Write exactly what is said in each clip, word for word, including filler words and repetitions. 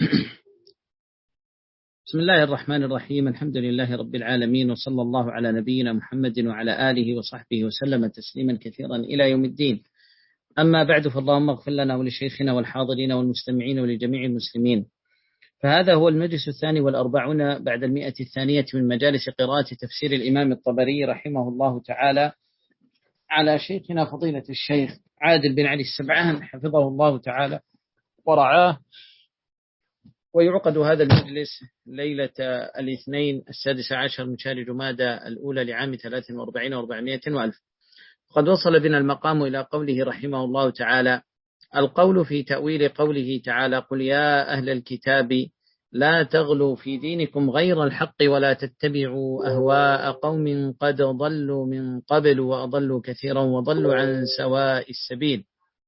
بسم الله الرحمن الرحيم. الحمد لله رب العالمين، وصلى الله على نبينا محمد وعلى آله وصحبه وسلم تسليما كثيرا إلى يوم الدين. أما بعد، فاللهم اغفر لنا ولشيخنا والحاضرين والمستمعين ولجميع المسلمين. فهذا هو المجلس الثاني والأربعون بعد المئة الثانية من مجالس قراءة تفسير الإمام الطبري رحمه الله تعالى على شيخنا فضيلة الشيخ عادل بن علي السبعان حفظه الله تعالى ورعاه. ويعقد هذا المجلس ليلة الاثنين السادس عشر من شهر جمادى الأولى لعام ثلاث وأربعين وأربعمائة وألف. قد وصل بنا المقام إلى قوله رحمه الله تعالى: القول في تأويل قوله تعالى: قل يا أهل الكتاب لا تغلوا في دينكم غير الحق ولا تتبعوا أهواء قوم قد ضلوا من قبل وأضلوا كثيرا وضلوا عن سواء السبيل.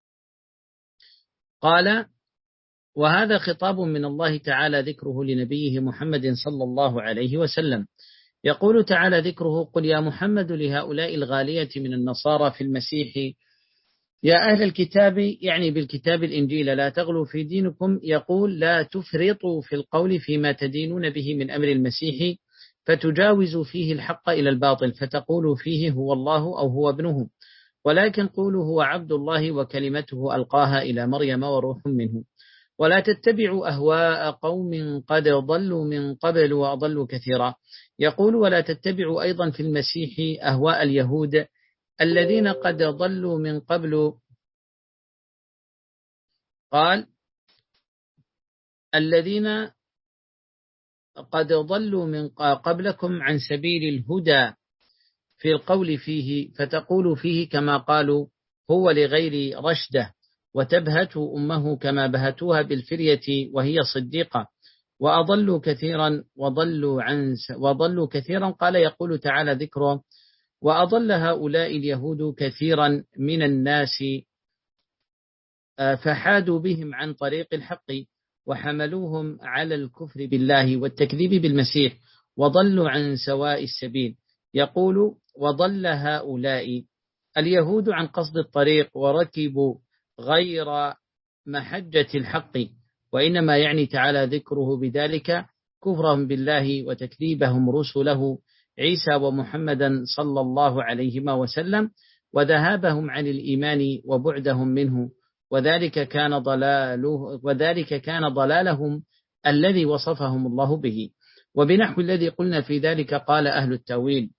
قال: وهذا خطاب من الله تعالى ذكره لنبيه محمد صلى الله عليه وسلم. يقول تعالى ذكره: قل يا محمد لهؤلاء الغالية من النصارى في المسيح يا أهل الكتاب، يعني بالكتاب الإنجيل، لا تغلوا في دينكم، يقول لا تفرطوا في القول فيما تدينون به من أمر المسيح فتجاوزوا فيه الحق إلى الباطل، فتقولوا فيه هو الله أو هو ابنه، ولكن قولوا هو عبد الله وكلمته ألقاها إلى مريم وروح منه. ولا تتبعوا أهواء قوم قد ضلوا من قبل وأضلوا كثيرا. يقول: ولا تتبعوا أيضا في المسيح أهواء اليهود الذين قد ضلوا من قبل. قال: الذين قد ضلوا من قبلكم عن سبيل الهدى في القول فيه، فتقولوا فيه كما قالوا هو لغير رشده، وتبهته أمه كما بهتوها بالفرية وهي صديقة، وأضلوا كثيرا وضلوا عن وضلوا كثيرا. قال يقول تعالى ذكره: وأضل هؤلاء اليهود كثيرا من الناس فحادوا بهم عن طريق الحق وحملوهم على الكفر بالله والتكذيب بالمسيح وضلوا عن سواء السبيل. يقول: وضل هؤلاء اليهود عن قصد الطريق وركبوا غير محجة الحق، وإنما يعني تعالى ذكره بذلك كفرهم بالله وتكذيبهم رسله عيسى ومحمدا صلى الله عليهما وسلم، وذهابهم عن الإيمان وبعدهم منه، وذلك كان ضلاله وذلك كان ضلالهم الذي وصفهم الله به. وبنحو الذي قلنا في ذلك قال أهل التأويل: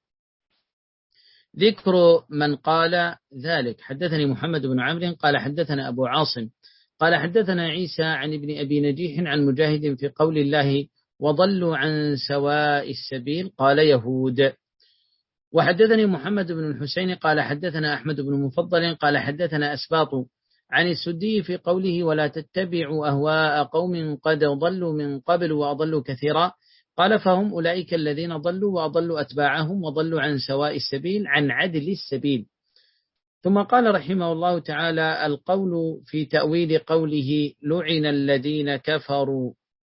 ذكر من قال ذلك. حدثني محمد بن عمرو قال حدثنا أبو عاصم قال حدثنا عيسى عن ابن أبي نجيح عن مجاهد في قول الله: وضلوا عن سواء السبيل، قال يهود. وحدثني محمد بن الحسين قال حدثنا أحمد بن مفضل قال حدثنا أسباط عن السدي في قوله: ولا تتبعوا أهواء قوم قد ضلوا من قبل وأضلوا كثيرا، قال: فهم أولئك الذين ضلوا وأضلوا أتباعهم وضلوا عن سواء السبيل عن عدل السبيل. ثم قال رحمه الله تعالى: القول في تأويل قوله: لعن الذين كفروا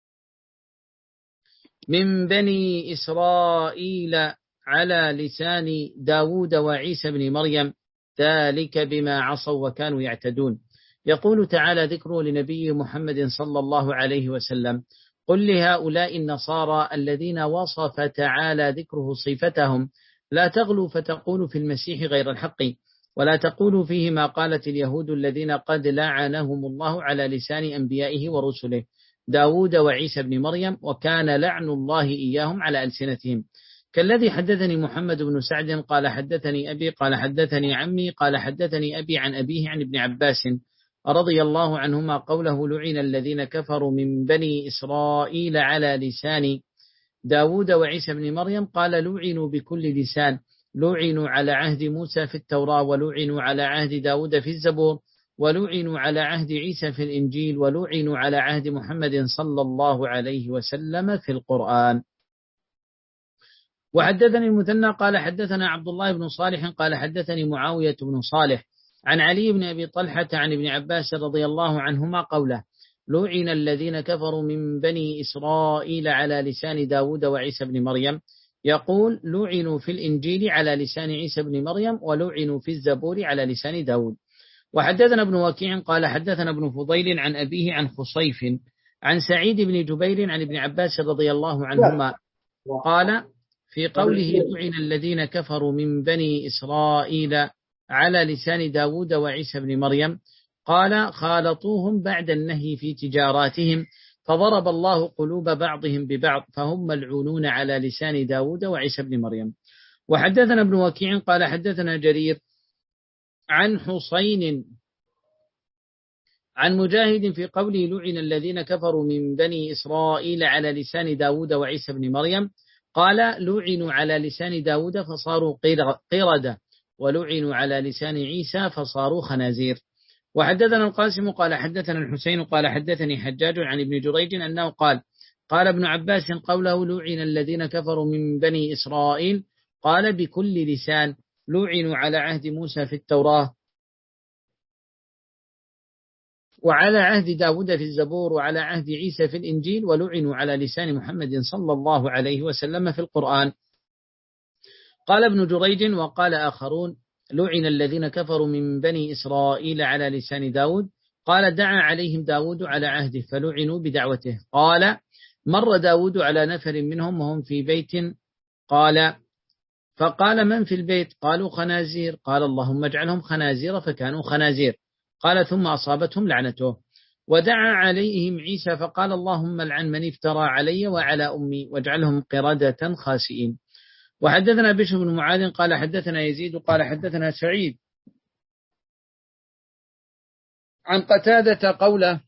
من بني إسرائيل على لسان داود وعيسى بن مريم، ذلك بما عصوا وكانوا يعتدون. يقول تعالى ذكره لنبي محمد صلى الله عليه وسلم: قل لهؤلاء النصارى الذين وصف تعالى ذكره صفتهم: لا تغلوا فتقولوا في المسيح غير الحق، ولا تقولوا فيه ما قالت اليهود الذين قد لعنهم الله على لسان أنبيائه ورسله داود وعيسى بن مريم، وكان لعن الله إياهم على ألسنتهم. كالذي حدثني محمد بن سعد قال حدثني أبي قال حدثني عمي قال حدثني أبي عن أبيه عن ابن عباس رضي الله عنهما قوله: لعن الذين كفروا من بني إسرائيل على لسان داود وعيسى بن مريم. قال: لعنوا بكل لسان، لعنوا على عهد موسى في التوراة، ولعنوا على عهد داود في الزبور، ولعنوا على عهد عيسى في الإنجيل، ولعنوا على عهد محمد صلى الله عليه وسلم في القرآن. وحدثني المثنى قال حدثنا عبد الله بن صالح قال حدثني معاوية بن صالح عن علي بن أبي طلحة عن ابن عباس رضي الله عنهما قوله: لعن الذين كفروا من بني إسرائيل على لسان داود وعيسى بن مريم. يقول: لعنوا في الإنجيل على لسان عيسى بن مريم، ولعنوا في الزبور على لسان داود. وحدثنا ابن وكيع قال حدثنا ابن فضيل عن أبيه عن خصيف عن سعيد بن جبير عن ابن عباس رضي الله عنهما قال في قوله لعن الذين كفروا من بني إسرائيل على لسان داود وعيسى بن مريم قال خالطوهم بعد النهي في تجاراتهم فضرب الله قلوب بعضهم ببعض فهم ملعونون على لسان داود وعيسى بن مريم. وحدثنا ابن وكيع قال حدثنا جرير عن حسين عن مجاهد في قوله لعن الذين كفروا من بني إسرائيل على لسان داود وعيسى بن مريم قال لعنوا على لسان داود فصاروا قردة ولعنوا على لسان عيسى فصاروا خنازير. وحدثنا القاسم قال حدثنا الحسين قال حدثني حجاج عن ابن جريج أنه قال قال ابن عباس قوله لعن الذين كفروا من بني إسرائيل قال بكل لسان لعنوا على عهد موسى في التوراة وعلى عهد داود في الزبور وعلى عهد عيسى في الإنجيل ولعنوا على لسان محمد صلى الله عليه وسلم في القرآن. قال ابن جريج وقال آخرون لعن الذين كفروا من بني إسرائيل على لسان داود قال دعا عليهم داود على عهده فلعنوا بدعوته. قال مر داود على نفر منهم وهم في بيت قال فقال من في البيت قالوا خنازير قال اللهم اجعلهم خنازير فكانوا خنازير قال ثم أصابتهم لعنته. ودعا عليهم عيسى فقال اللهم لعن من افترى علي وعلى أمي واجعلهم قردة خاسئين. وحدثنا بشر بن معاذ قال حدثنا يزيد قال حدثنا سعيد عن قتادة قوله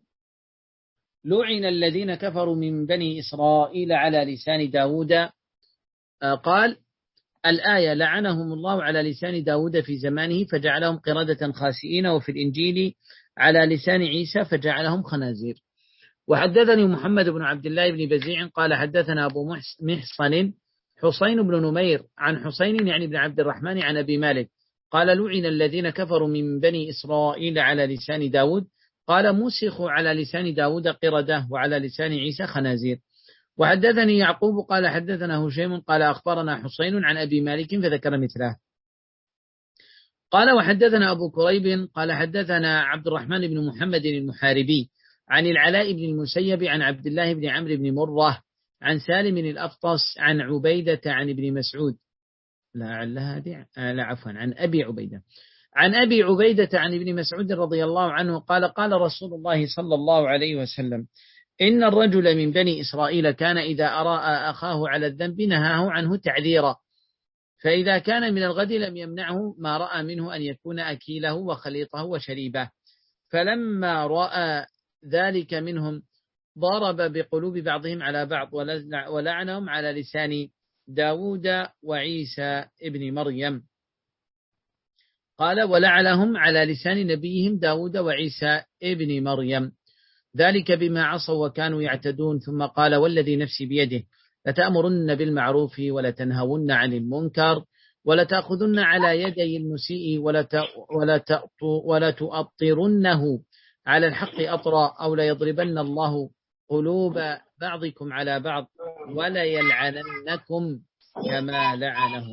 لعن الذين كفروا من بني إسرائيل على لسان داود قال الآية لعنهم الله على لسان داود في زمانه فجعلهم قردة خاسئين وفي الإنجيل على لسان عيسى فجعلهم خنازير. وحدثني محمد بن عبد الله بن بزيع قال حدثنا أبو محصن حسين بن نمير عن حسين يعني بن عبد الرحمن عن أبي مالك قال لعن الذين كفروا من بني إسرائيل على لسان داود قال مسخوا على لسان داود قردة وعلى لسان عيسى خنازير. وحدثني يعقوب قال حدثنا هشيم قال أخبرنا حسين عن أبي مالك فذكر مثله. قال وحدثنا أبو كريب قال حدثنا عبد الرحمن بن محمد المحاربي عن العلاء بن المسيب عن عبد الله بن عمرو بن مرة عن سالم الأفطس عن عبيدة عن ابن مسعود لعلها دي لا عفوا عن أبي عبيدة عن أبي عبيدة عن ابن مسعود رضي الله عنه قال قال رسول الله صلى الله عليه وسلم إن الرجل من بني إسرائيل كان إذا أراء أخاه على الذنب نهاه عنه تعذيرا فإذا كان من الغد لم يمنعه ما رأى منه أن يكون أكيله وخليطه وشريبه فلما رأى ذلك منهم ضرب بقلوب بعضهم على بعض ولعنهم على لسان داود وعيسى ابن مريم. قال ولعنهم على لسان نبيهم داود وعيسى ابن مريم ذلك بما عصوا وكانوا يعتدون. ثم قال والذي نفسي بيده لتأمرن بالمعروف ولتنهون عن المنكر ولتأخذن على يدي المسيء ولا تؤطرنه على الحق أطرا أو ليضربن الله قلوب بعضكم على بعض ولا يلعننكم كما لعنهم.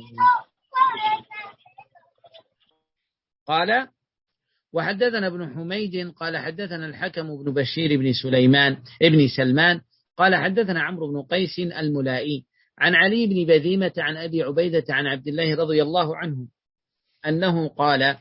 قال وحدثنا ابن حميد قال حدثنا الحكم بن بشير بن سليمان ابن سلمان قال حدثنا عمرو بن قيس الملائي عن علي بن بذيمة عن أبي عبيدة عن عبد الله رضي الله عنه أنه قال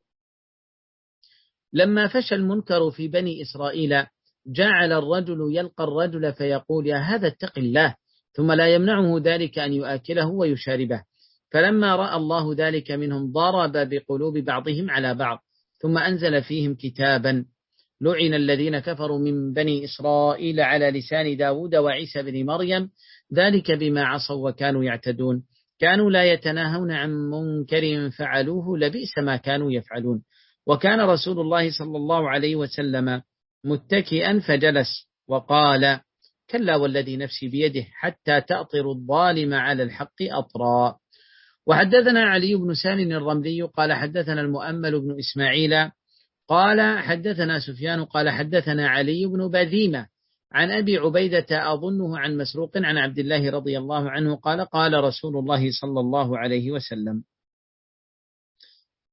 لما فشى المنكر في بني إسرائيل جعل الرجل يلقى الرجل فيقول يا هذا اتق الله ثم لا يمنعه ذلك أن يؤكله ويشاربه فلما رأى الله ذلك منهم ضرب بقلوب بعضهم على بعض ثم أنزل فيهم كتابا لعن الذين كفروا من بني إسرائيل على لسان داود وعيسى بن مريم ذلك بما عصوا وكانوا يعتدون كانوا لا يتناهون عن منكر فعلوه لبئس ما كانوا يفعلون. وكان رسول الله صلى الله عليه وسلم متكئا فجلس وقال كلا والذي نفسي بيده حتى تأطر الظالم على الحق أطرا. وحدثنا علي بن سالم الرملي قال حدثنا المؤمل بن إسماعيل قال حدثنا سفيان قال حدثنا علي بن بذيمة عن أبي عبيدة أظنه عن مسروق عن عبد الله رضي الله عنه قال قال رسول الله صلى الله عليه وسلم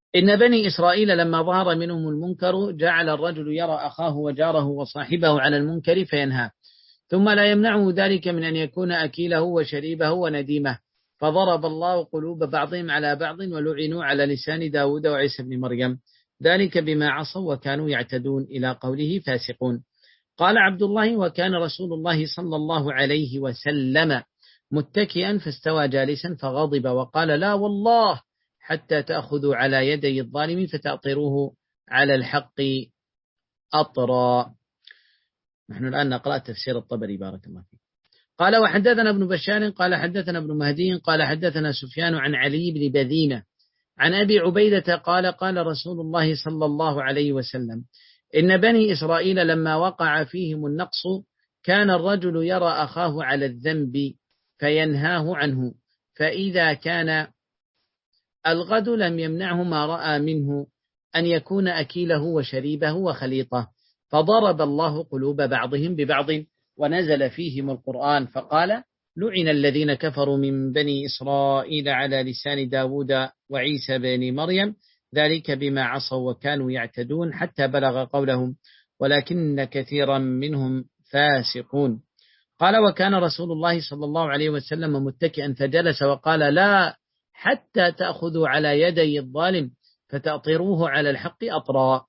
إن بني إسرائيل لما ظهر منهم المنكر جعل الرجل يرى أخاه وجاره وصاحبه على المنكر فينهاه، ثم لا يمنعه ذلك من أن يكون أكيله وشريبه ونديمه، فضرب الله قلوب بعضهم على بعض ولعنوا على لسان داود وعيسى بن مريم، ذلك بما عصوا وكانوا يعتدون، إلى قوله فاسقون. قال عبد الله: وكان رسول الله صلى الله عليه وسلم متكئا فاستوى جالسا فغضب وقال: لا والله حتى تأخذوا على يدي الظالم فتأطروه على الحق أطرا. نحن الآن نقرأ تفسير الطبري بارك الله فيك. قال: وحدثنا ابن بشار قال حدثنا ابن مهدي قال حدثنا سفيان عن علي بن بذينة عن أبي عبيدة قال: قال رسول الله صلى الله عليه وسلم: إن بني إسرائيل لما وقع فيهم النقص كان الرجل يرى أخاه على الذنب فينهاه عنه، فإذا كان الغد لم يمنعه ما رأى منه أن يكون أكيله وشريبه وخليطه، فضرب الله قلوب بعضهم ببعض ونزل فيهم القرآن فقال: لعن الذين كفروا من بني إسرائيل على لسان داود وعيسى بن مريم، ذلك بما عصوا وكانوا يعتدون، حتى بلغ قولهم: ولكن كثيرا منهم فاسقون. قال: وكان رسول الله صلى الله عليه وسلم متكئا فجلس وقال: لا حتى تأخذوا على يدي الظالم فتأطروه على الحق أطرا.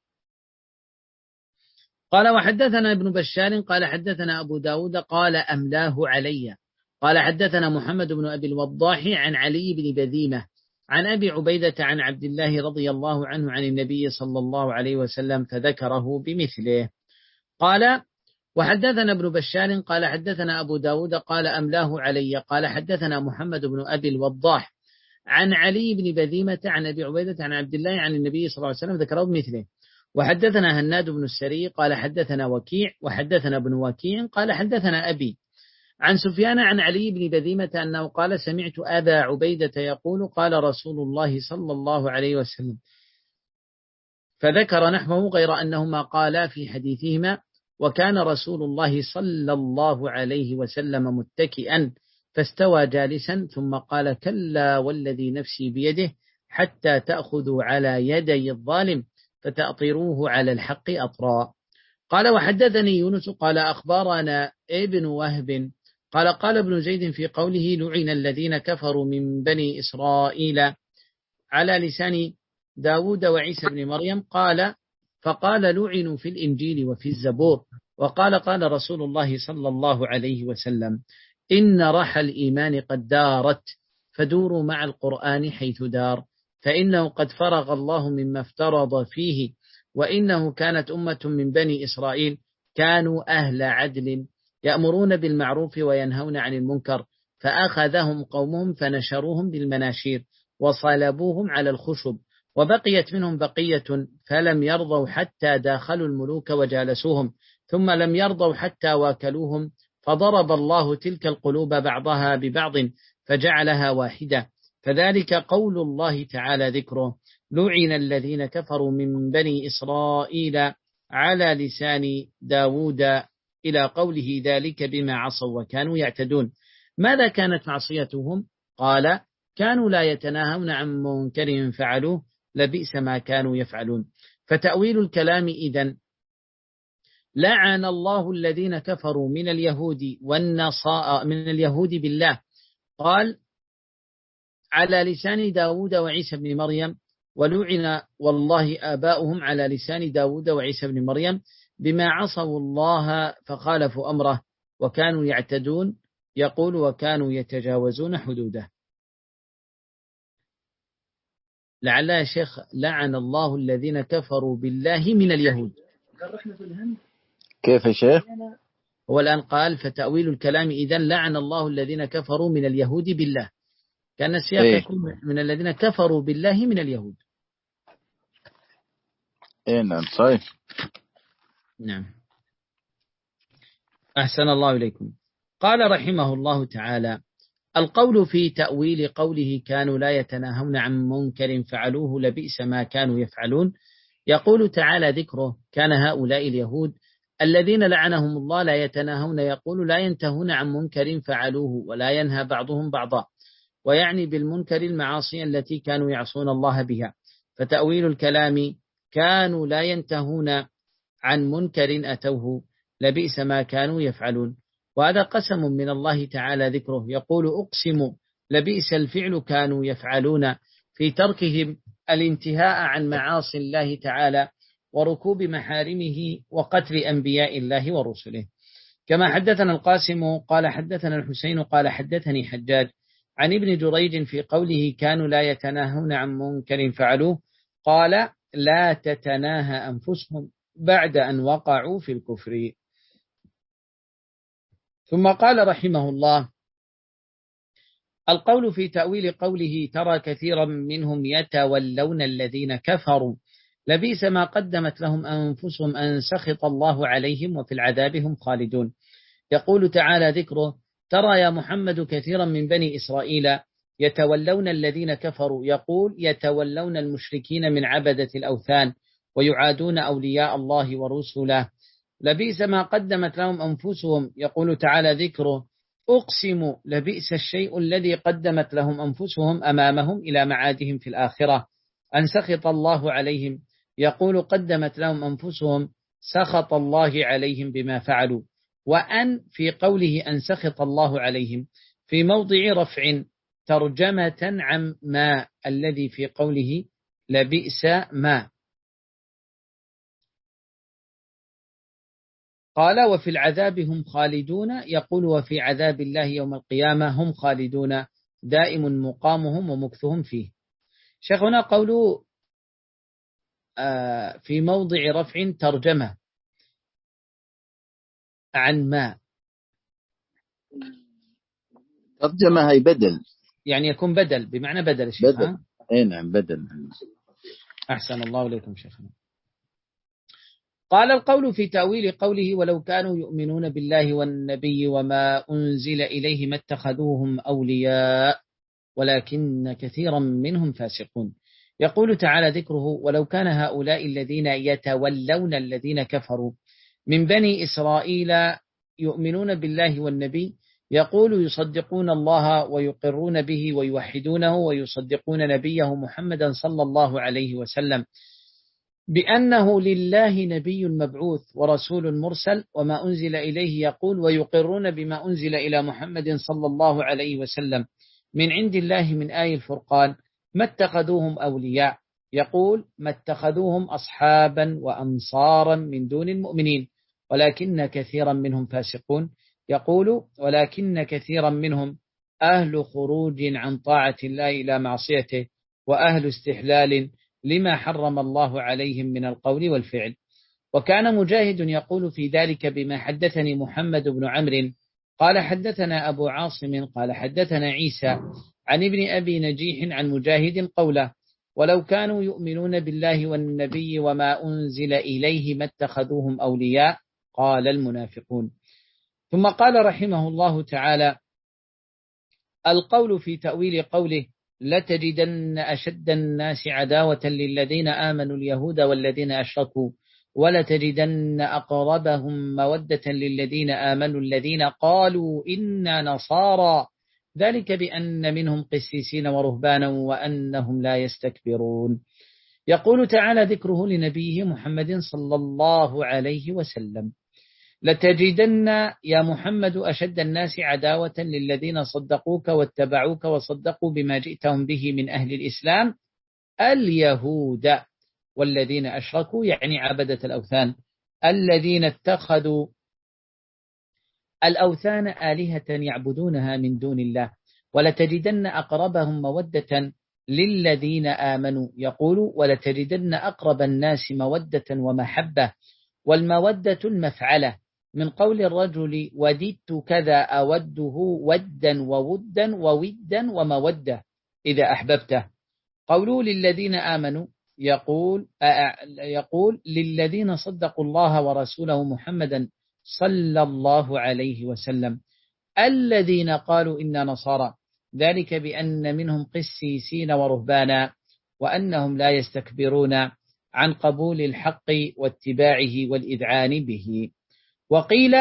قال: وحدثنا ابن بشار قال حدثنا أبو داود قال أملاه علي قال حدثنا محمد بن أبي الوضاح عن علي بن بذيمة عن أبي عبيدة عن عبد الله رضي الله عنه عن النبي صلى الله عليه وسلم فذكره بمثله. قال: وحدثنا ابن بشار قال حدثنا أبو داود قال أملاه علي قال حدثنا محمد بن أبي الوضاح عن علي بن بذيمة عن أبي عبيدة عن عبد الله عن النبي صلى الله عليه وسلم ذكره بمثله. وحدثنا هناد بن السري قال حدثنا وكيع وحدثنا ابن وكيع قال حدثنا أبي عن سفيان عن علي بن بذيمة أنه قال: سمعت أبا عبيدة يقول: قال رسول الله صلى الله عليه وسلم، فذكر نحوه غير أنهما قالا في حديثهما: وكان رسول الله صلى الله عليه وسلم متكئا فاستوى جالسا ثم قال: كلا والذي نفسي بيده حتى تأخذوا على يدي الظالم فتأطروه على الحق أطرا. قال: وحدثني يونس قال أخبرنا ابن وهب قال قال ابن زيد في قوله: لعن الذين كفروا من بني إسرائيل على لسان داود وعيسى بن مريم، قال: فقال: لعنوا في الإنجيل وفي الزبور. وقال: قال رسول الله صلى الله عليه وسلم: إن رحى الإيمان قد دارت، فدوروا مع القرآن حيث دار، فإنه قد فرغ الله مما افترض فيه، وإنه كانت أمة من بني إسرائيل كانوا أهل عدل يأمرون بالمعروف وينهون عن المنكر، فأخذهم قومهم فنشروهم بالمناشير وصلبوهم على الخشب، وبقيت منهم بقية فلم يرضوا حتى داخلوا الملوك وجالسوهم، ثم لم يرضوا حتى واكلوهم، فضرب الله تلك القلوب بعضها ببعض فجعلها واحدة، فذلك قول الله تعالى ذكره: لعن الذين كفروا من بني إسرائيل على لسان داود، إلى قوله: ذلك بما عصوا وكانوا يعتدون. ماذا كانت معصيتهم؟ قال: كانوا لا يتناهون عن منكر فعلوه لبئس ما كانوا يفعلون. فتأويل الكلام إذن: لعن الله الذين كفروا من اليهود والنصارى من اليهود بالله، قال على لسان داود وعيسى بن مريم، ولعن والله آباؤهم على لسان داود وعيسى بن مريم بما عصوا الله فخالفوا أمره وكانوا يعتدون، يقول: وكانوا يتجاوزون حدوده. لعل يا شيخ لعن الله الذين كفروا بالله من اليهود. كيف يا شيخ؟ هو الآن قال: فتأويل الكلام إذن لعن الله الذين كفروا من اليهود بالله، كان السياق إيه؟ يكون من الذين كفروا بالله من اليهود. إيه نعم صحيح. نعم. أحسن الله إليكم. قال رحمه الله تعالى: القول في تأويل قوله كانوا لا يتناهون عن منكر فعلوه لبئس ما كانوا يفعلون، يقول تعالى ذكره: كان هؤلاء اليهود الذين لعنهم الله لا يتناهون، يقول لا ينتهون عن منكر فعلوه ولا ينهى بعضهم بعضا، ويعني بالمنكر المعاصي التي كانوا يعصون الله بها، فتأويل الكلام كانوا لا ينتهون عن منكر أتوه لبئس ما كانوا يفعلون. وهذا قسم من الله تعالى ذكره، يقول أقسم لبئس الفعل كانوا يفعلون، في تركهم الانتهاء عن معاصي الله تعالى وركوب محارمه وقتل أنبياء الله ورسله. كما حدثنا القاسم قال حدثنا الحسين قال حدثني حجاج عن ابن جريج في قوله كانوا لا يتناهون عن منكر فعلوه، قال لا تتناهى أنفسهم بعد أن وقعوا في الكفر. ثم قال رحمه الله: القول في تأويل قوله ترى كثيرا منهم يتولون الذين كفروا لبئس ما قدمت لهم أنفسهم أن سخط الله عليهم وفي العذاب هم خالدون. يقول تعالى ذكره: ترى يا محمد كثيرا من بني إسرائيل يتولون الذين كفروا، يقول يتولون المشركين من عبدة الأوثان ويعادون أولياء الله ورسله لبئس ما قدمت لهم أنفسهم. يقول تعالى ذكره: أقسم لبئس الشيء الذي قدمت لهم أنفسهم أمامهم إلى معادهم في الآخرة أن سخط الله عليهم. يقول قدمت لهم أنفسهم سخط الله عليهم بما فعلوا. وأن في قوله أن سخط الله عليهم في موضع رفع ترجمة عن ما الذي في قوله لبئس ما. قال وفي العذاب هم خالدون، يقول وفي عذاب الله يوم القيامة هم خالدون دائم مقامهم ومكثهم فيه. شيخنا قوله في موضع رفع ترجمة عن ما، ترجمة هي بدل، يعني يكون بدل بمعنى بدل الشيخ. بدل. اي نعم بدل. أحسن الله إليكم شيخنا. قال القول في تأويل قوله ولو كانوا يؤمنون بالله والنبي وما أنزل إليه ما اتخذوهم أولياء ولكن كثيرا منهم فاسقون. يقول تعالى ذكره: ولو كان هؤلاء الذين يتولون الذين كفروا من بني إسرائيل يؤمنون بالله والنبي، يقول يصدقون الله ويقرون به ويوحدونه ويصدقون نبيه محمدا صلى الله عليه وسلم بأنه لله نبي مبعوث ورسول مرسل وما أنزل إليه، يقول ويقرون بما أنزل إلى محمد صلى الله عليه وسلم من عند الله من آي الفرقان ما اتخذوهم أولياء، يقول ما اتخذوهم أصحابا وأنصارا من دون المؤمنين ولكن كثيرا منهم فاسقون. يقول ولكن كثيرا منهم أهل خروج عن طاعة الله إلى معصيته وأهل استحلال لما حرم الله عليهم من القول والفعل. وكان مجاهد يقول في ذلك بما حدثني محمد بن عمرو قال حدثنا أبو عاصم قال حدثنا عيسى عن ابن أبي نجيح عن مجاهد قوله ولو كانوا يؤمنون بالله والنبي وما أنزل إليه ما اتخذوهم أولياء قال المنافقون. ثم قال رحمه الله تعالى: القول في تأويل قوله لتجدن أشد الناس عداوة للذين آمنوا اليهود والذين أشركوا ولتجدن أقربهم مودة للذين آمنوا الذين قالوا إنا نصارى ذلك بأن منهم قسيسين ورهبانا وأنهم لا يستكبرون. يقول تعالى ذكره لنبيه محمد صلى الله عليه وسلم: لتجدن يا محمد أشد الناس عداوة للذين صدقوك واتبعوك وصدقوا بما جئتهم به من أهل الإسلام اليهود والذين أشركوا، يعني عبدة الأوثان الذين اتخذوا الأوثان آلهة يعبدونها من دون الله. ولتجدن أقربهم مودة للذين آمنوا، يقول ولتجدن أقرب الناس مودة ومحبة، والمودة المفعلة من قول الرجل وددت كذا أوده ودا وودا وودا ومودة إذا أحببته. قولوا للذين آمنوا يقول يقول للذين صدقوا الله ورسوله محمدا صلى الله عليه وسلم الذين قالوا إنا نصارى ذلك بأن منهم قسيسين ورهبانا وأنهم لا يستكبرون عن قبول الحق واتباعه والإذعان به. وقيل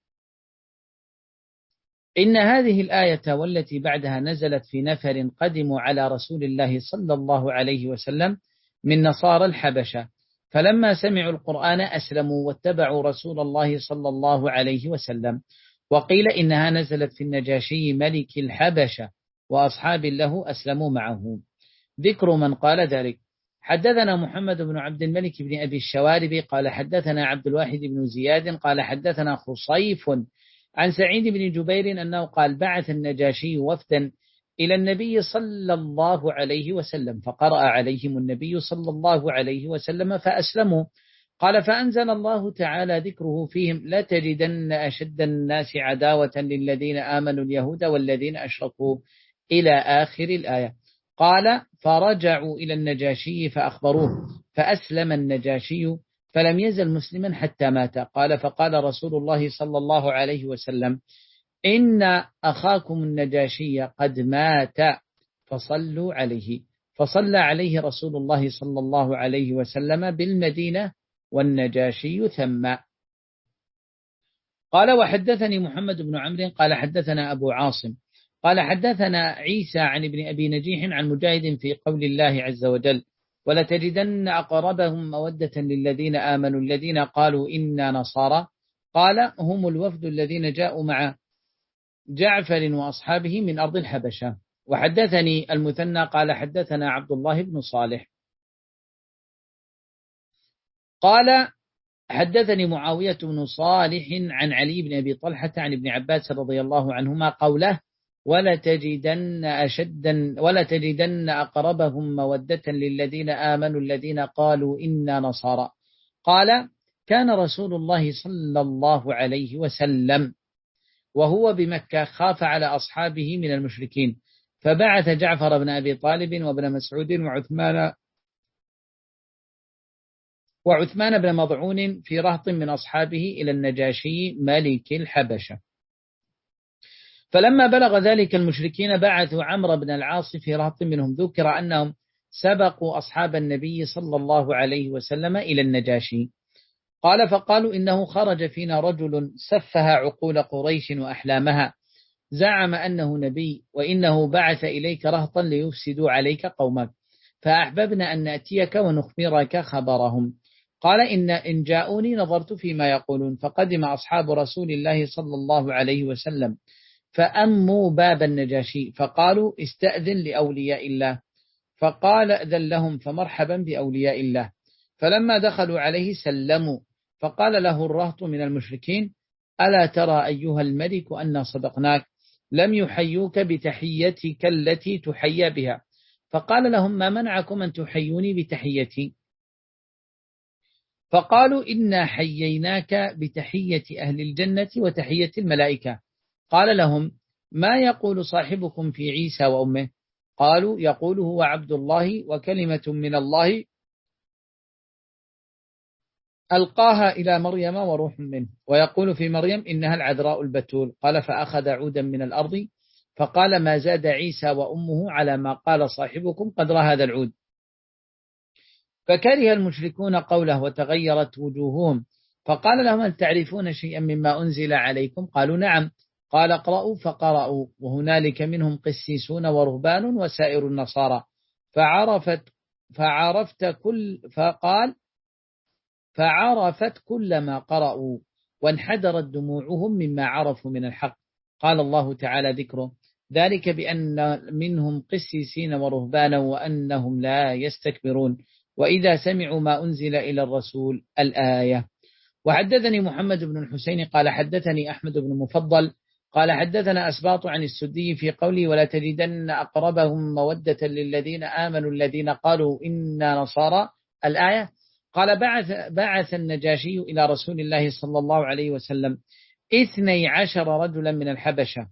إن هذه الآية والتي بعدها نزلت في نفر قدموا على رسول الله صلى الله عليه وسلم من نصارى الحبشة، فلما سمعوا القرآن أسلموا واتبعوا رسول الله صلى الله عليه وسلم. وقيل إنها نزلت في النجاشي ملك الحبشة وأصحاب له أسلموا معه. ذكر من قال ذلك. حدثنا محمد بن عبد الملك بن أبي الشوارب قال حدثنا عبد الواحد بن زياد قال حدثنا خصيف عن سعيد بن جبير أنه قال بعث النجاشي وفدا إلى النبي صلى الله عليه وسلم فقرأ عليهم النبي صلى الله عليه وسلم فأسلموا. قال فأنزل الله تعالى ذكره فيهم لتجدن أشد الناس عداوة للذين آمنوا اليهود والذين أشركوا إلى آخر الآية. قال فرجعوا إلى النجاشي فأخبروه فأسلم النجاشي فلم يزل مسلما حتى مات. قال فقال رسول الله صلى الله عليه وسلم إن أخاكم النجاشي قد مات فصلوا عليه. فصلى عليه رسول الله صلى الله عليه وسلم بالمدينة والنجاشي ثم. قال وحدثني محمد بن عمرو قال حدثنا أبو عاصم قال حدثنا عيسى عن ابن أبي نجيح عن مجاهد في قول الله عز وجل ولتجدن أقربهم مودة للذين آمنوا الذين قالوا إنا نصارى. قال هم الوفد الذين جاءوا مع جعفر وأصحابه من أرض الحبشة. وحدثني المثنى قال حدثنا عبد الله بن صالح قال حدثني معاوية بن صالح عن علي بن أبي طلحة عن ابن عباس رضي الله عنهما قوله ولتجدن أشد ولتجدن أقربهم مودة للذين آمنوا الذين قالوا إنا نصارى. قال كان رسول الله صلى الله عليه وسلم وهو بمكة خاف على أصحابه من المشركين فبعث جعفر بن أبي طالب وابن مسعود وعثمان وعثمان بن مضعون في رهط من أصحابه إلى النجاشي ملك الحبشة. فلما بلغ ذلك المشركين بعثوا عمرو بن العاص في رهط منهم ذكر أنهم سبقوا أصحاب النبي صلى الله عليه وسلم إلى النجاشي. قال فقالوا إنه خرج فينا رجل سفه عقول قريش وأحلامها زعم أنه نبي وإنه بعث إليك رهطا ليفسدوا عليك قومك فأحببنا أن نأتيك ونخبرك خبرهم. قال إن إن جاءوني نظرت فيما يقولون فقدم أصحاب رسول الله صلى الله عليه وسلم فأموا باب النجاشي فقالوا استأذن لأولياء الله فقال أذن لهم فمرحبا بأولياء الله. فلما دخلوا عليه سلموا فقال له الرهط من المشركين ألا ترى أيها الملك أن صدقناك لم يحيوك بتحيتك التي تحيى بها. فقال لهم ما منعكم أن تحيوني بتحيتي؟ فقالوا إنا حييناك بتحية أهل الجنة وتحية الملائكة. قال لهم ما يقول صاحبكم في عيسى وأمه؟ قالوا يقول هو عبد الله وكلمة من الله ألقاها إلى مريم وروح منه ويقول في مريم إنها العذراء البتول. قال فأخذ عودا من الأرض فقال ما زاد عيسى وأمه على ما قال صاحبكم قدر هذا العود. فكره المشركون قوله وتغيرت وجوههم فقال لهم هل تعرفون شيئا مما أنزل عليكم؟ قالوا نعم. قال اقرأوا فقرأوا وهنالك منهم قسيسون ورهبان وسائر النصارى فعرفت فعرفت كل فقال فعرفت كل ما قرأوا وانحدرت دموعهم مما عرفوا من الحق. قال الله تعالى ذكره ذلك بأن منهم قسيسين ورهبانا وأنهم لا يستكبرون وإذا سمعوا ما أنزل إلى الرسول الآية. وحدثني محمد بن الحسين قال حدثني أحمد بن مفضل قال حدثنا أسباط عن السدي في قوله ولا تجدن أقربهم مودة للذين آمنوا الذين قالوا إنا نصارى الآية. قال بعث, بعث النجاشي إلى رسول الله صلى الله عليه وسلم اثني عشر رجلا من الحبشة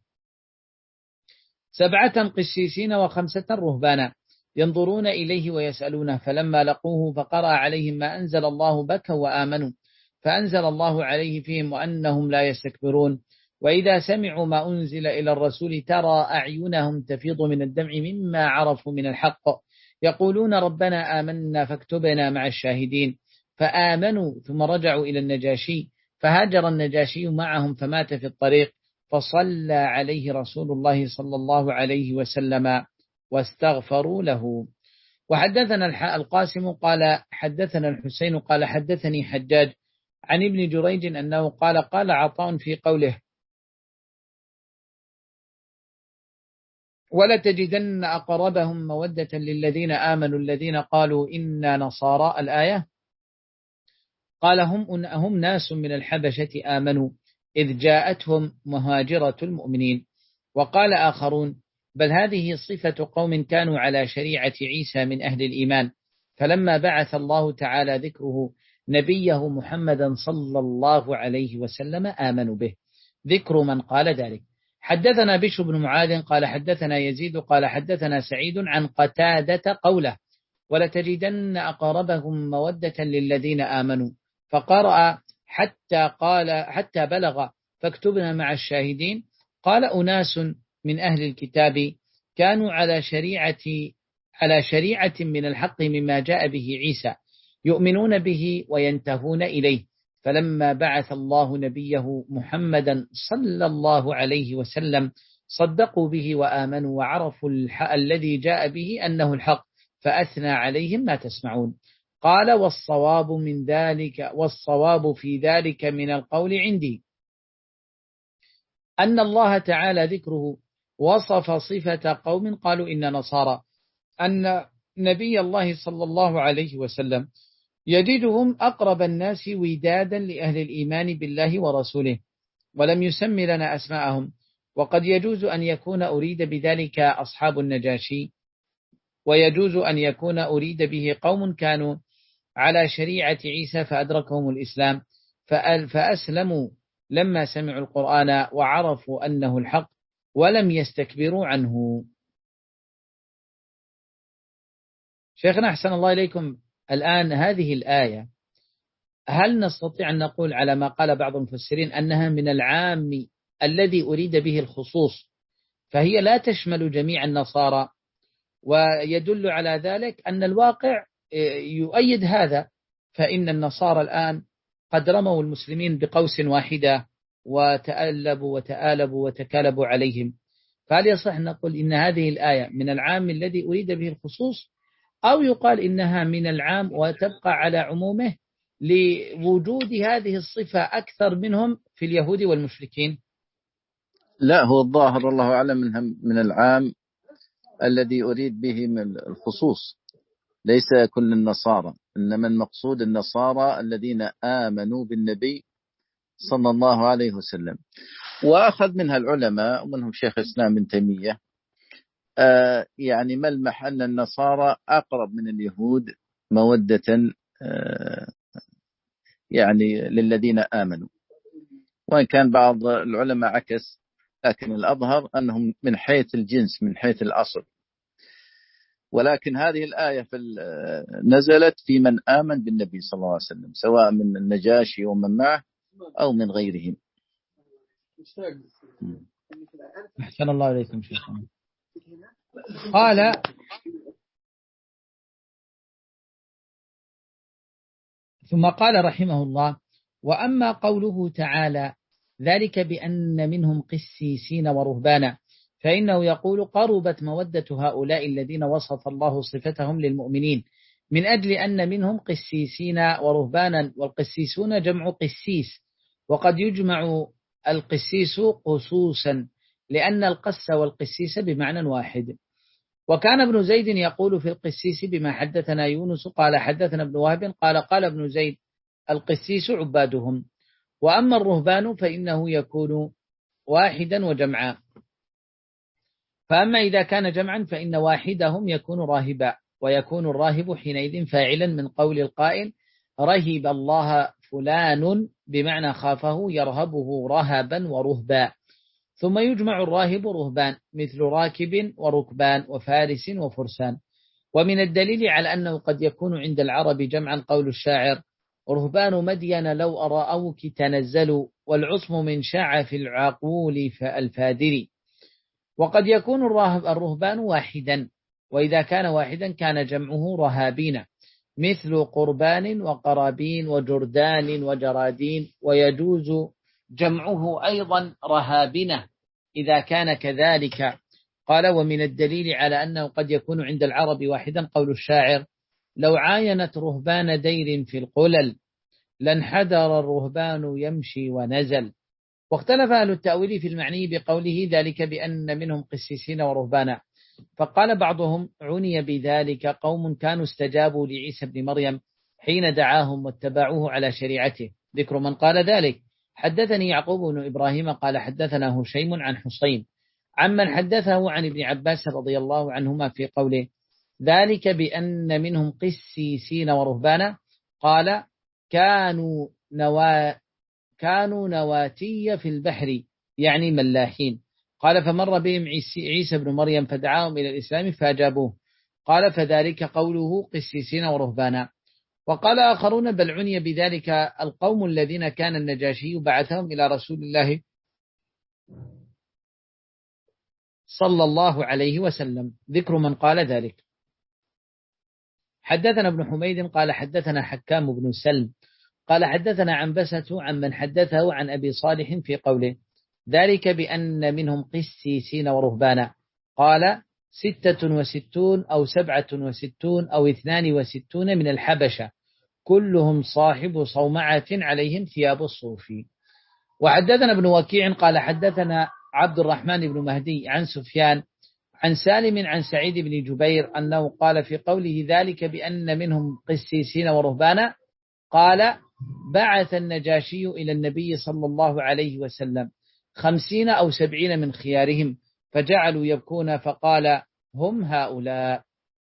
سبعة قسيسين وخمسة رهبانا ينظرون إليه ويسألونه فلما لقوه فقرأ عليهم ما أنزل الله بكوا وآمنوا فأنزل الله عليه فيهم وأنهم لا يستكبرون وإذا سمعوا ما أنزل إلى الرسول ترى أعينهم تفيض من الدمع مما عرفوا من الحق يقولون ربنا آمنا فاكتبنا مع الشاهدين فآمنوا ثم رجعوا إلى النجاشي فهاجر النجاشي معهم فمات في الطريق فصلى عليه رسول الله صلى الله عليه وسلم واستغفروا له. وحدثنا القاسم قال حدثنا الحسين قال حدثني حجاج عن ابن جريج أنه قال قال عطاء في قوله ولتجدن أقربهم مودة للذين آمنوا الذين قالوا إنا نصارى الآية، قال هم هم ناس من الحبشة آمنوا إذ جاءتهم مهاجرة المؤمنين. وقال آخرون بل هذه صفة قوم كانوا على شريعة عيسى من أهل الإيمان، فلما بعث الله تعالى ذكره نبيه محمدا صلى الله عليه وسلم آمنوا به. ذكر من قال ذلك. حدثنا بشر بن معاذ قال حدثنا يزيد قال حدثنا سعيد عن قتادة قوله ولتجدن أقربهم مودة للذين آمنوا، فقرأ حتى قال حتى بلغ فاكتبنا مع الشاهدين. قال أناس من أهل الكتاب كانوا على شريعة على شريعة من الحق مما جاء به عيسى يؤمنون به وينتهون إليه، فلما بعث الله نبيه محمدا صلى الله عليه وسلم صدقوا به وآمنوا وعرفوا الذي جاء به أنه الحق، فأثنى عليهم ما تسمعون. قال والصواب من ذلك والصواب في ذلك من القول عندي أن الله تعالى ذكره وصف صفة قوم قالوا إن نصارى، أن نبي الله صلى الله عليه وسلم يجدهم أقرب الناس ودادا لأهل الإيمان بالله ورسوله، ولم يسم لنا أسماءهم. وقد يجوز أن يكون أريد بذلك أصحاب النجاشي، ويجوز أن يكون أريد به قوم كانوا على شريعة عيسى فأدركهم الإسلام فأسلموا لما سمعوا القرآن وعرفوا أنه الحق ولم يستكبروا عنه. شيخنا أحسن الله إليكم، الآن هذه الآية هل نستطيع أن نقول على ما قال بعض المفسرين أنها من العام الذي أريد به الخصوص، فهي لا تشمل جميع النصارى؟ ويدل على ذلك أن الواقع يؤيد هذا، فإن النصارى الآن قد رموا المسلمين بقوس واحدة وتألبوا وتآلبوا وتكالبوا عليهم. فهل يصح أن نقول إن هذه الآية من العام الذي أريد به الخصوص، أو يقال إنها من العام وتبقى على عمومه لوجود هذه الصفة أكثر منهم في اليهود والمشركين؟ لا، هو الظاهر الله أعلم منها من العام الذي أريد به من الخصوص، ليس كل النصارى، إنما المقصود النصارى الذين آمنوا بالنبي صلى الله عليه وسلم. وأخذ منها العلماء ومنهم شيخ الإسلام ابن تيمية آه يعني ملمح أن النصارى أقرب من اليهود مودة آه يعني للذين آمنوا، وإن كان بعض العلماء عكس، لكن الأظهر أنهم من حيث الجنس من حيث الأصل. ولكن هذه الآية في نزلت في من آمن بالنبي صلى الله عليه وسلم، سواء من النجاشي ومن معه أو من غيرهم. أحسن الله عليكم شيخنا. قال ثم قال رحمه الله: وأما قوله تعالى ذلك بأن منهم قسيسين ورهبانا، فإنه يقول قربت مودة هؤلاء الذين وصف الله صفتهم للمؤمنين من أجل أن منهم قسيسين ورهبانا، والقسيسون جمع قسيس، وقد يجمع القسيس قسوسا لأن القس والقسيس بمعنى واحد. وكان ابن زيد يقول في القسيس بما حدثنا يونس قال حدثنا ابن وهب قال قال ابن زيد القسيس عبادهم. وأما الرهبان فإنه يكون واحدا وجمعا، فأما إذا كان جمعا فإن واحدهم يكون راهبا، ويكون الراهب حينئذ فاعلا من قول القائل رهب الله فلان بمعنى خافه يرهبه رهبا ورهبا. ثم يجمع الراهب رهبان مثل راكب وركبان وفارس وفرسان. ومن الدليل على أنه قد يكون عند العرب جمعا قول الشاعر رهبان مدين لو أرأوك تنزلوا والعصم من شاع في العقول فالفادر. وقد يكون الرهبان واحدا، وإذا كان واحدا كان جمعه رهابين مثل قربان وقرابين وجردان وجرادين، ويجوز جمعه أيضا رهابنة إذا كان كذلك. قال ومن الدليل على أنه قد يكون عند العرب واحدا قول الشاعر لو عاينت رهبان دير في القلل لانحدر الرهبان يمشي ونزل. واختلف أهل التأويل في المعني بقوله ذلك بأن منهم قسيسين ورهبانا، فقال بعضهم عني بذلك قوم كانوا استجابوا لعيسى بن مريم حين دعاهم واتبعوه على شريعته. ذكر من قال ذلك: حدثني يعقوب بن إبراهيم قال حدثنا هشيم عن حسين عمن حدثه عن ابن عباس رضي الله عنهما في قوله ذلك بأن منهم قسيسين ورهبانا، قال كانوا نوا كانوا نواتي في البحر يعني ملاحين. قال فمر بهم عيسى بن مريم فدعاهم إلى الإسلام فأجابوه. قال فذلك قوله قسيسين ورهبانا. وقال آخرون بل عني بذلك القوم الذين كان النجاشي بعثهم إلى رسول الله صلى الله عليه وسلم. ذكر من قال ذلك: حدثنا ابن حميد قال حدثنا حكام بن سلم قال حدثنا عنبسة عن من حدثه عن أبي صالح في قوله ذلك بأن منهم قسيسين ورهبانا، قال ستة وستون أو سبعة وستون أو اثنان وستون من الحبشة كلهم صاحب صومعة عليهم ثياب الصوف. وحدثنا ابن وكيع قال حدثنا عبد الرحمن بن مهدي عن سفيان عن سالم عن سعيد بن جبير أنه قال في قوله ذلك بأن منهم قسيسين ورهبانا، قال بعث النجاشي إلى النبي صلى الله عليه وسلم خمسين أو سبعين من خيارهم فجعلوا يبكون فقال هم هؤلاء.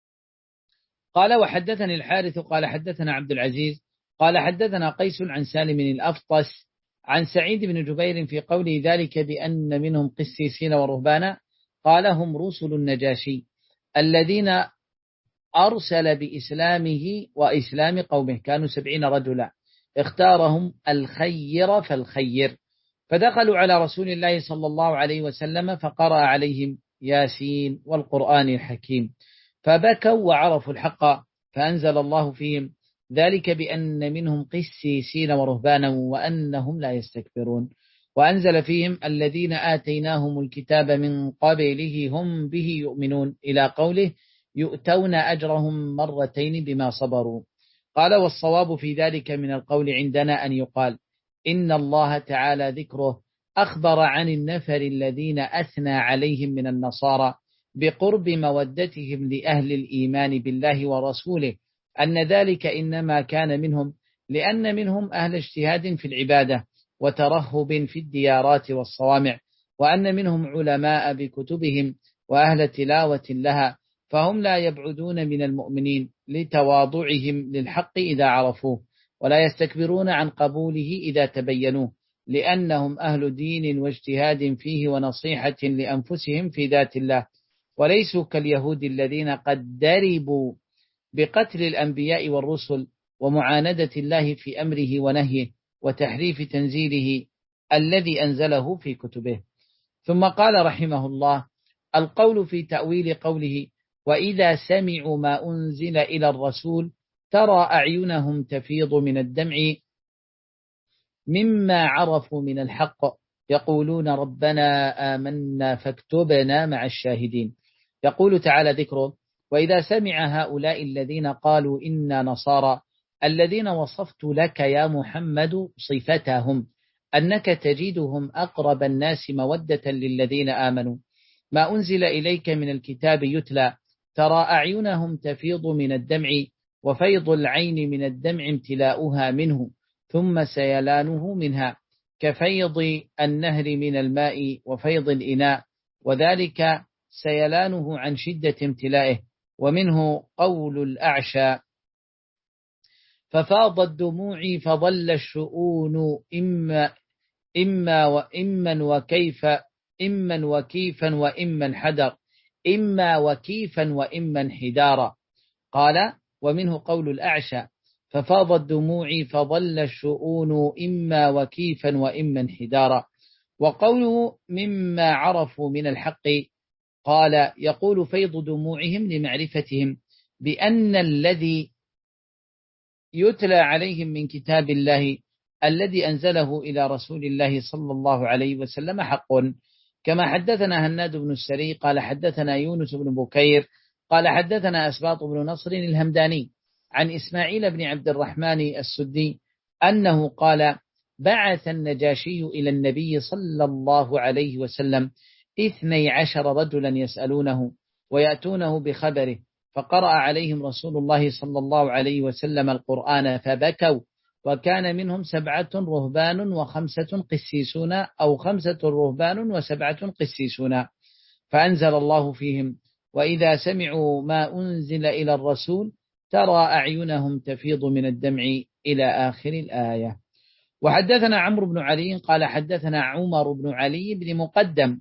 قال وحدثني الحارث قال حدثنا عبد العزيز قال حدثنا قيس عن سالم الأفطس عن سعيد بن جبير في قوله ذلك بأن منهم قسيسين ورهبانا، قال هم رسل النجاشي الذين أرسل بإسلامه وإسلام قومه كانوا سبعين رجلا اختارهم الخير فالخير، فدخلوا على رسول الله صلى الله عليه وسلم فقرأ عليهم ياسين والقرآن الحكيم فبكوا وعرفوا الحق، فأنزل الله فيهم ذلك بأن منهم قسيسين ورهبانا وأنهم لا يستكبرون، وأنزل فيهم الذين آتيناهم الكتاب من قبله هم به يؤمنون إلى قوله يؤتون أجرهم مرتين بما صبروا. قال والصواب في ذلك من القول عندنا أن يقال إن الله تعالى ذكره أخبر عن النفر الذين أثنى عليهم من النصارى بقرب مودتهم لأهل الإيمان بالله ورسوله أن ذلك إنما كان منهم لأن منهم أهل اجتهاد في العبادة وترهب في الديارات والصوامع، وأن منهم علماء بكتبهم وأهل تلاوة لها، فهم لا يبعدون من المؤمنين لتواضعهم للحق إذا عرفوه، ولا يستكبرون عن قبوله إذا تبينوه، لأنهم أهل دين واجتهاد فيه ونصيحة لأنفسهم في ذات الله، وليسوا كاليهود الذين قد دربوا بقتل الأنبياء والرسل ومعاندة الله في أمره ونهيه وتحريف تنزيله الذي أنزله في كتبه. ثم قال رحمه الله: القول في تأويل قوله وإذا سمعوا ما أنزل إلى الرسول ترى أعينهم تفيض من الدمع مما عرفوا من الحق يقولون ربنا آمنا فاكتبنا مع الشاهدين. يقول تعالى ذكره: وإذا سمع هؤلاء الذين قالوا إنا نصارى الذين وصفت لك يا محمد صفتهم أنك تجدهم أقرب الناس مودة للذين آمنوا ما أنزل إليك من الكتاب يتلى ترى أعينهم تفيض من الدمع وفيض العين من الدمع امتلاؤها منه ثم سيلانه منها كفيض النهر من الماء وفيض الإناء، وذلك سيلانه عن شدة امتلائه. ومنه قول الأعشى: ففاض الدموع فظل الشؤون إما إما وإما وكيف إما وكيفا وإما انحدر إما وكيفا وإما انحدارا. قال: ومنه قول الأعشى: ففاض الدموع فظل الشؤون إما وكيفا وإما انحدارا. وقوله مما عرفوا من الحق، قال: يقول فيض دموعهم لمعرفتهم بأن الذي يتلى عليهم من كتاب الله الذي أنزله إلى رسول الله صلى الله عليه وسلم حق، كما حدثنا هناد بن السري قال حدثنا يونس بن بكير قال حدثنا أسباط بن نصر الهمداني عن إسماعيل بن عبد الرحمن السدي أنه قال بعث النجاشي إلى النبي صلى الله عليه وسلم اثني عشر رجلا يسألونه ويأتونه بخبره، فقرأ عليهم رسول الله صلى الله عليه وسلم القرآن فبكوا، وكان منهم سبعة رهبان وخمسة قسيسون أو خمسة رهبان وسبعة قسيسون، فأنزل الله فيهم وإذا سمعوا ما أنزل إلى الرسول ترى أعينهم تفيض من الدمع إلى آخر الآية. وحدثنا عمرو بن علي قال حدثنا عمر بن علي بن مقدم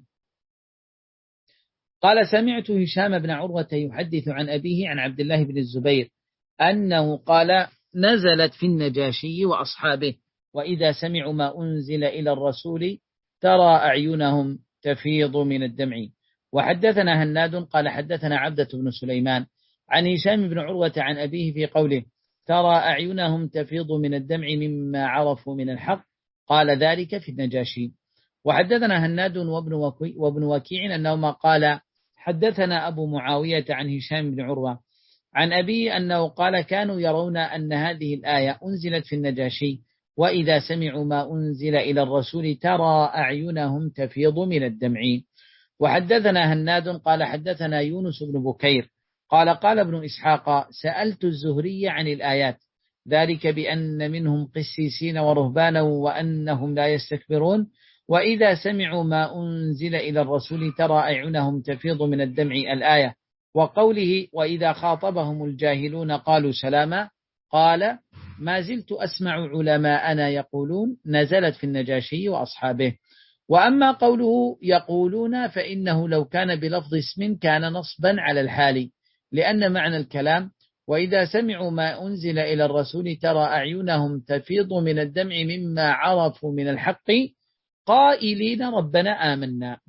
قال سمعت هشام بن عروة يحدث عن أبيه عن عبد الله بن الزبير أنه قال نزلت في النجاشي وأصحابه وإذا سمعوا ما أنزل إلى الرسول ترى أعينهم تفيض من الدمع. وحدثنا هناد قال حدثنا عبدة بن سليمان عن هشام بن عروة عن أبيه في قوله ترى أعينهم تفيض من الدمع مما عرفوا من الحق، قال ذلك في النجاشي. وحدثنا هناد وابن وكيع أنهما قال حدثنا أبو معاوية عن هشام بن عروة عن أبيه أنه قال كانوا يرون أن هذه الآية أنزلت في النجاشي وإذا سمعوا ما أنزل إلى الرسول ترى أعينهم تفيض من الدمع. وحدثنا هناد قال حدثنا يونس بن بكير قال قال ابن إسحاق سألت الزهري عن الآيات ذلك بأن منهم قسيسين ورهبانا وأنهم لا يستكبرون وإذا سمعوا ما أنزل إلى الرسول ترى أعينهم تفيض من الدمع الآية، وقوله وإذا خاطبهم الجاهلون قالوا سلاما قال ما زلت أسمع علماءنا يقولون نزلت في النجاشي وأصحابه. وأما قوله يقولون فإنه لو كان بلفظ اسم كان نصبا على الحال، لأن معنى الكلام وإذا سمعوا ما أنزل إلى الرسول ترى أعينهم تفيض من الدمع مما عرفوا من الحق قائلين ربنا آمنا.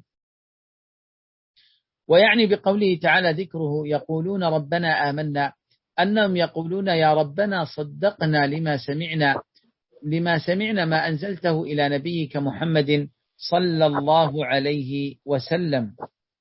ويعني بقوله تعالى ذكره يقولون ربنا آمنا أنهم يقولون يا ربنا صدقنا لما سمعنا لما سمعنا ما أنزلته إلى نبيك محمد صلى الله عليه وسلم.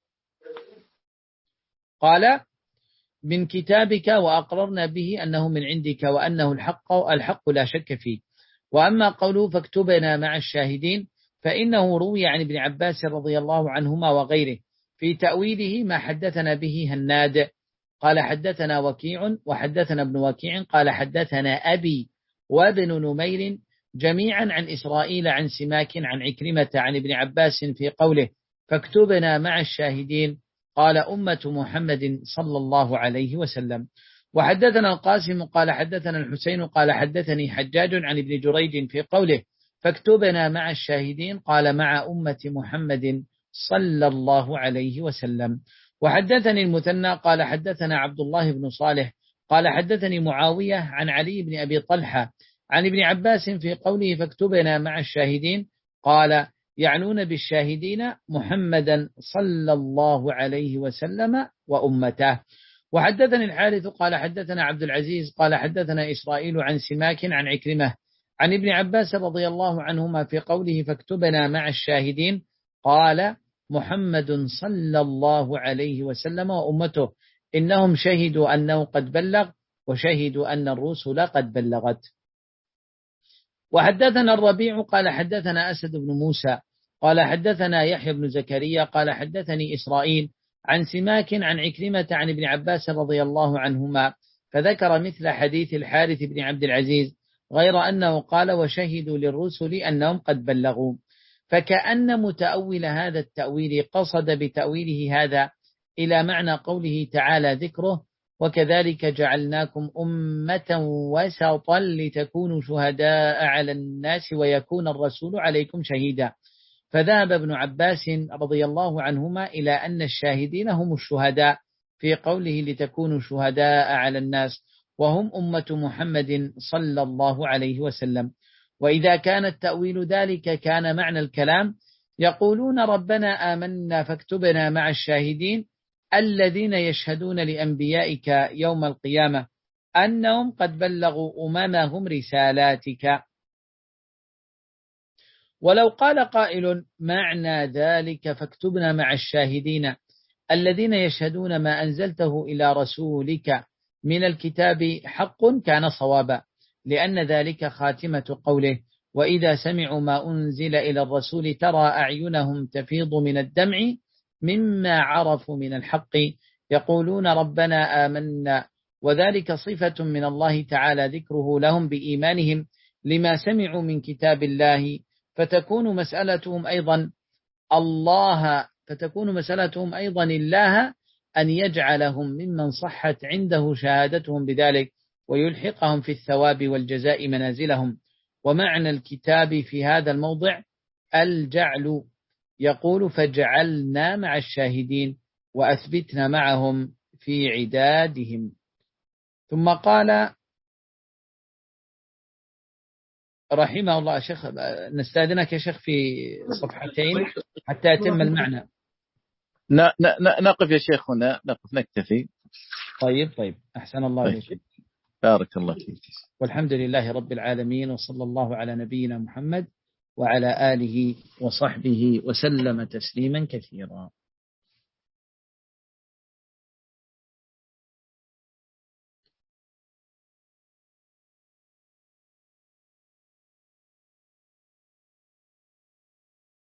قال من كتابك وأقررنا به أنه من عندك وأنه الحق الحق لا شك فيه. وأما قوله فاكتبنا مع الشاهدين فإنه روي عن ابن عباس رضي الله عنهما وغيره في تأويله ما حدثنا به هناد قال حدثنا وكيع وحدثنا ابن وكيع قال حدثنا أبي وابن نمير جميعا عن إسرائيل عن سماك عن عكرمة عن ابن عباس في قوله فاكتبنا مع الشاهدين قال أمة محمد صلى الله عليه وسلم. وحدثنا القاسم قال حدثنا الحسين قال حدثني حجاج عن ابن جريج في قوله فاكتبنا مع الشاهدين قال مع أمة محمد صلى الله عليه وسلم. وحدثني المثنى قال حدثنا عبد الله بن صالح قال حدثني معاوية عن علي بن أبي طلحة عن ابن عباس في قوله فاكتبنا مع الشاهدين قال يعنون بالشاهدين محمدا صلى الله عليه وسلم وأمته. وحدثني الحارث قال حدثنا عبد العزيز قال حدثنا إسرائيل عن سماك عن عكرمة عن ابن عباس رضي الله عنهما في قوله فاكتبنا مع الشاهدين قال محمد صلى الله عليه وسلم وأمته إنهم شهدوا أنه قد بلغ وشهدوا أن الرسل قد بلغت. وحدثنا الربيع قال حدثنا أسد بن موسى قال حدثنا يحيى بن زكريا قال حدثني إسرائيل عن سماك عن عكرمة عن ابن عباس رضي الله عنهما فذكر مثل حديث الحارث بن عبد العزيز غير أنه قال وشهدوا للرسل أنهم قد بلغوا، فكأن متأول هذا التأويل قصد بتأويله هذا إلى معنى قوله تعالى ذكره وكذلك جعلناكم أمة وسطا لتكونوا شهداء على الناس ويكون الرسول عليكم شهيدا. فذهب ابن عباس رضي الله عنهما إلى أن الشاهدين هم الشهداء في قوله لتكونوا شهداء على الناس وهم أمة محمد صلى الله عليه وسلم. وإذا كان التأويل ذلك كان معنى الكلام يقولون ربنا آمنا فاكتبنا مع الشاهدين الذين يشهدون لأنبيائك يوم القيامة أنهم قد بلغوا أممهم رسالاتك. ولو قال قائل معنى ذلك فاكتبنا مع الشاهدين الذين يشهدون ما أنزلته إلى رسولك من الكتاب حق كان صوابا، لأن ذلك خاتمة قوله وإذا سمعوا ما أنزل إلى الرسول ترى أعينهم تفيض من الدمع مما عرفوا من الحق يقولون ربنا آمنا، وذلك صفة من الله تعالى ذكره لهم بإيمانهم لما سمعوا من كتاب الله، فتكون مسألتهم أيضا الله فتكون مسألتهم أيضا الله أن يجعلهم ممن صحت عنده شهادتهم بذلك ويلحقهم في الثواب والجزاء منازلهم. ومعنى الكتاب في هذا الموضع الجعل، يقول فجعلنا مع الشاهدين وأثبتنا معهم في عدادهم. ثم قال رحمه الله شيخ، نستأذنك يا شيخ في صفحتين حتى يتم المعنى. نقف يا شيخ هنا، نقف نكتفي. طيب طيب أحسن الله طيب. إليك. بارك الله فيك. والحمد لله رب العالمين، وصلى الله على نبينا محمد وعلى آله وصحبه وسلم تسليما كثيرا.